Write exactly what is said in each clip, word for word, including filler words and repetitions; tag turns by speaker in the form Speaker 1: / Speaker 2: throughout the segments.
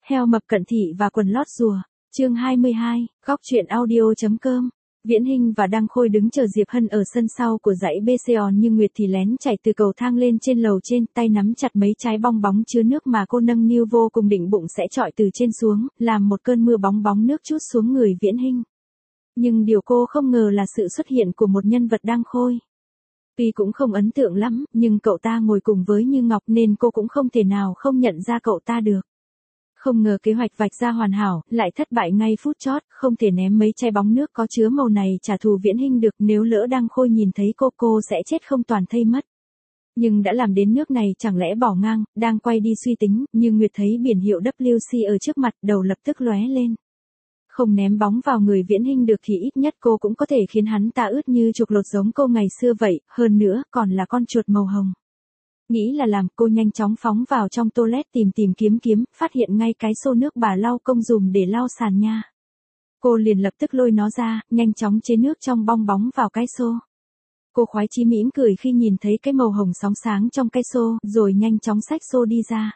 Speaker 1: Heo mập cận thị và quần lót rùa. Chương hai mươi hai, góc truyện audio.com. Viễn Hinh và Đăng Khôi đứng chờ Diệp Hân ở sân sau của dãy bê xê on, nhưng Nguyệt thì lén chạy từ cầu thang lên trên lầu trên, tay nắm chặt mấy trái bong bóng chứa nước mà cô nâng niu vô cùng định bụng sẽ chọi từ trên xuống, làm một cơn mưa bóng bóng nước trút xuống người Viễn Hinh. Nhưng điều cô không ngờ là sự xuất hiện của một nhân vật Đăng Khôi. Tuy cũng không ấn tượng lắm, nhưng cậu ta ngồi cùng với Như Ngọc nên cô cũng không thể nào không nhận ra cậu ta được. Không ngờ kế hoạch vạch ra hoàn hảo, lại thất bại ngay phút chót, không thể ném mấy chai bóng nước có chứa màu này trả thù Viễn Hinh được, nếu lỡ Đăng Khôi nhìn thấy cô cô sẽ chết không toàn thây mất. Nhưng đã làm đến nước này chẳng lẽ bỏ ngang, đang quay đi suy tính, nhưng Nguyệt thấy biển hiệu W C ở trước mặt, đầu lập tức lóe lên. Không ném bóng vào người Viễn Hinh được thì ít nhất cô cũng có thể khiến hắn ta ướt như chuột lột giống cô ngày xưa vậy, hơn nữa còn là con chuột màu hồng. Nghĩ là làm, cô nhanh chóng phóng vào trong toilet tìm tìm kiếm kiếm, phát hiện ngay cái xô nước bà lau công dùng để lau sàn nha. Cô liền lập tức lôi nó ra, nhanh chóng chế nước trong bong bóng vào cái xô. Cô khoái chí mỉm cười khi nhìn thấy cái màu hồng sóng sáng trong cái xô, rồi nhanh chóng xách xô đi ra.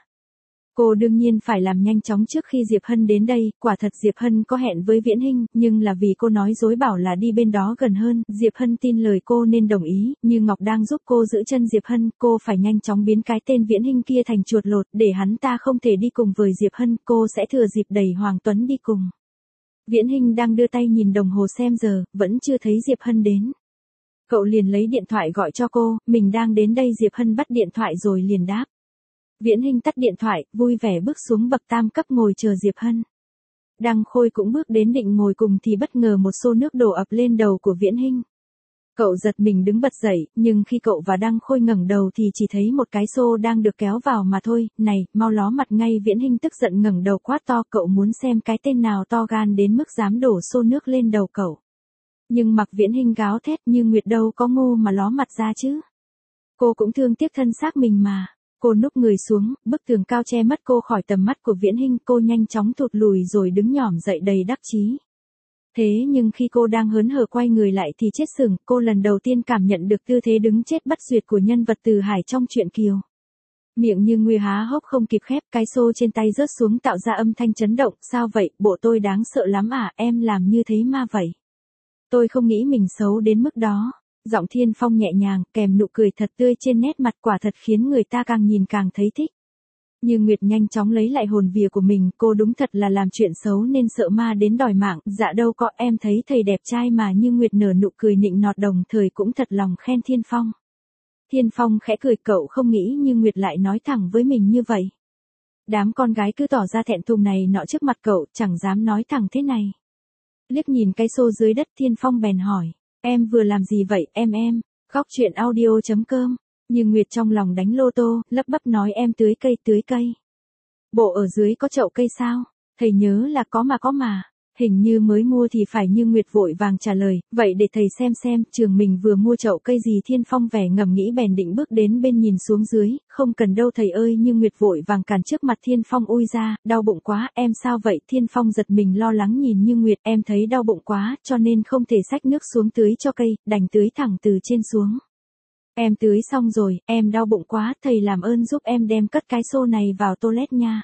Speaker 1: Cô đương nhiên phải làm nhanh chóng trước khi Diệp Hân đến đây, quả thật Diệp Hân có hẹn với Viễn Hinh, nhưng là vì cô nói dối bảo là đi bên đó gần hơn, Diệp Hân tin lời cô nên đồng ý, Như Ngọc đang giúp cô giữ chân Diệp Hân, cô phải nhanh chóng biến cái tên Viễn Hinh kia thành chuột lột, để hắn ta không thể đi cùng với Diệp Hân, cô sẽ thừa dịp đẩy Hoàng Tuấn đi cùng. Viễn Hinh đang đưa tay nhìn đồng hồ xem giờ, vẫn chưa thấy Diệp Hân đến. Cậu liền lấy điện thoại gọi cho cô, mình đang đến đây. Diệp Hân bắt điện thoại rồi liền đáp. Viễn Hinh tắt điện thoại, vui vẻ bước xuống bậc tam cấp ngồi chờ Diệp Hân. Đăng Khôi cũng bước đến định ngồi cùng thì bất ngờ một xô nước đổ ập lên đầu của Viễn Hinh. Cậu giật mình đứng bật dậy, nhưng khi cậu và Đăng Khôi ngẩng đầu thì chỉ thấy một cái xô đang được kéo vào mà thôi. Này, mau ló mặt ngay! Viễn Hinh tức giận ngẩng đầu quát to, cậu muốn xem cái tên nào to gan đến mức dám đổ xô nước lên đầu cậu. Nhưng mặc Viễn Hinh gáo thét, như Nguyệt đâu có ngu mà ló mặt ra chứ. Cô cũng thương tiếc thân xác mình mà. Cô núp người xuống, bức tường cao che mất cô khỏi tầm mắt của Viễn Hinh, cô nhanh chóng thụt lùi rồi đứng nhỏm dậy đầy đắc chí. Thế nhưng khi cô đang hớn hở quay người lại thì chết sừng, cô lần đầu tiên cảm nhận được tư thế đứng chết bất duyệt của nhân vật Từ Hải trong truyện Kiều. Miệng Như Nguy há hốc không kịp khép, cái xô trên tay rớt xuống tạo ra âm thanh chấn động, sao vậy, bộ tôi đáng sợ lắm à, em làm như thế ma vậy. Tôi không nghĩ mình xấu đến mức đó. Giọng Thiên Phong nhẹ nhàng, kèm nụ cười thật tươi trên nét mặt, quả thật khiến người ta càng nhìn càng thấy thích. Như Nguyệt nhanh chóng lấy lại hồn vía của mình, cô đúng thật là làm chuyện xấu nên sợ ma đến đòi mạng, dạ đâu có, em thấy thầy đẹp trai mà. Như Nguyệt nở nụ cười nịnh nọt, đồng thời cũng thật lòng khen Thiên Phong. Thiên Phong khẽ cười, cậu không nghĩ Như Nguyệt lại nói thẳng với mình như vậy. Đám con gái cứ tỏ ra thẹn thùng này nọ trước mặt cậu, chẳng dám nói thẳng thế này. Liếc nhìn cái xô dưới đất, Thiên Phong bèn hỏi. Em vừa làm gì vậy, em em, góc truyện audio.com, Như Nguyệt trong lòng đánh lô tô, lắp bắp nói em tưới cây tưới cây. Bộ ở dưới có chậu cây sao, thầy nhớ là có mà có mà, hình như mới mua thì phải. Như Nguyệt vội vàng trả lời, vậy để thầy xem xem, trường mình vừa mua chậu cây gì. Thiên Phong vẻ ngầm nghĩ bèn định bước đến bên nhìn xuống dưới, không cần đâu thầy ơi. Như Nguyệt vội vàng cản trước mặt Thiên Phong, ôi ra, đau bụng quá, em sao vậy. Thiên Phong giật mình lo lắng nhìn Như Nguyệt, em thấy đau bụng quá, cho nên không thể xách nước xuống tưới cho cây, đành tưới thẳng từ trên xuống. Em tưới xong rồi, em đau bụng quá, thầy làm ơn giúp em đem cất cái xô này vào toilet nha.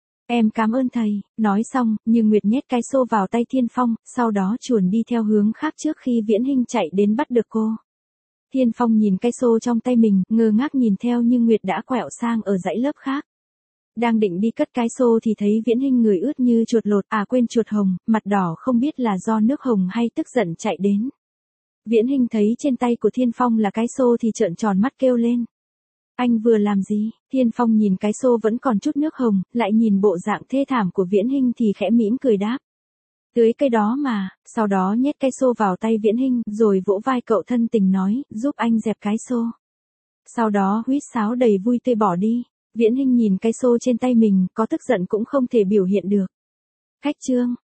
Speaker 1: Em cảm ơn thầy. Nói xong, Như Nguyệt nhét cái xô vào tay Thiên Phong, sau đó chuồn đi theo hướng khác trước khi Viễn Hinh chạy đến bắt được cô. Thiên Phong nhìn cái xô trong tay mình, ngơ ngác nhìn theo Như Nguyệt đã quẹo sang ở dãy lớp khác. Đang định đi cất cái xô thì thấy Viễn Hinh người ướt như chuột lột, à quên chuột hồng, mặt đỏ không biết là do nước hồng hay tức giận chạy đến. Viễn Hinh thấy trên tay của Thiên Phong là cái xô thì trợn tròn mắt kêu lên. Anh vừa làm gì? Thiên Phong nhìn cái xô vẫn còn chút nước hồng, lại nhìn bộ dạng thê thảm của Viễn Hinh thì khẽ mỉm cười đáp. Tưới cây đó mà, sau đó nhét cái xô vào tay Viễn Hinh, rồi vỗ vai cậu thân tình nói, giúp anh dẹp cái xô. Sau đó huýt sáo đầy vui tươi bỏ đi. Viễn Hinh nhìn cái xô trên tay mình, có tức giận cũng không thể biểu hiện được. Khách trương,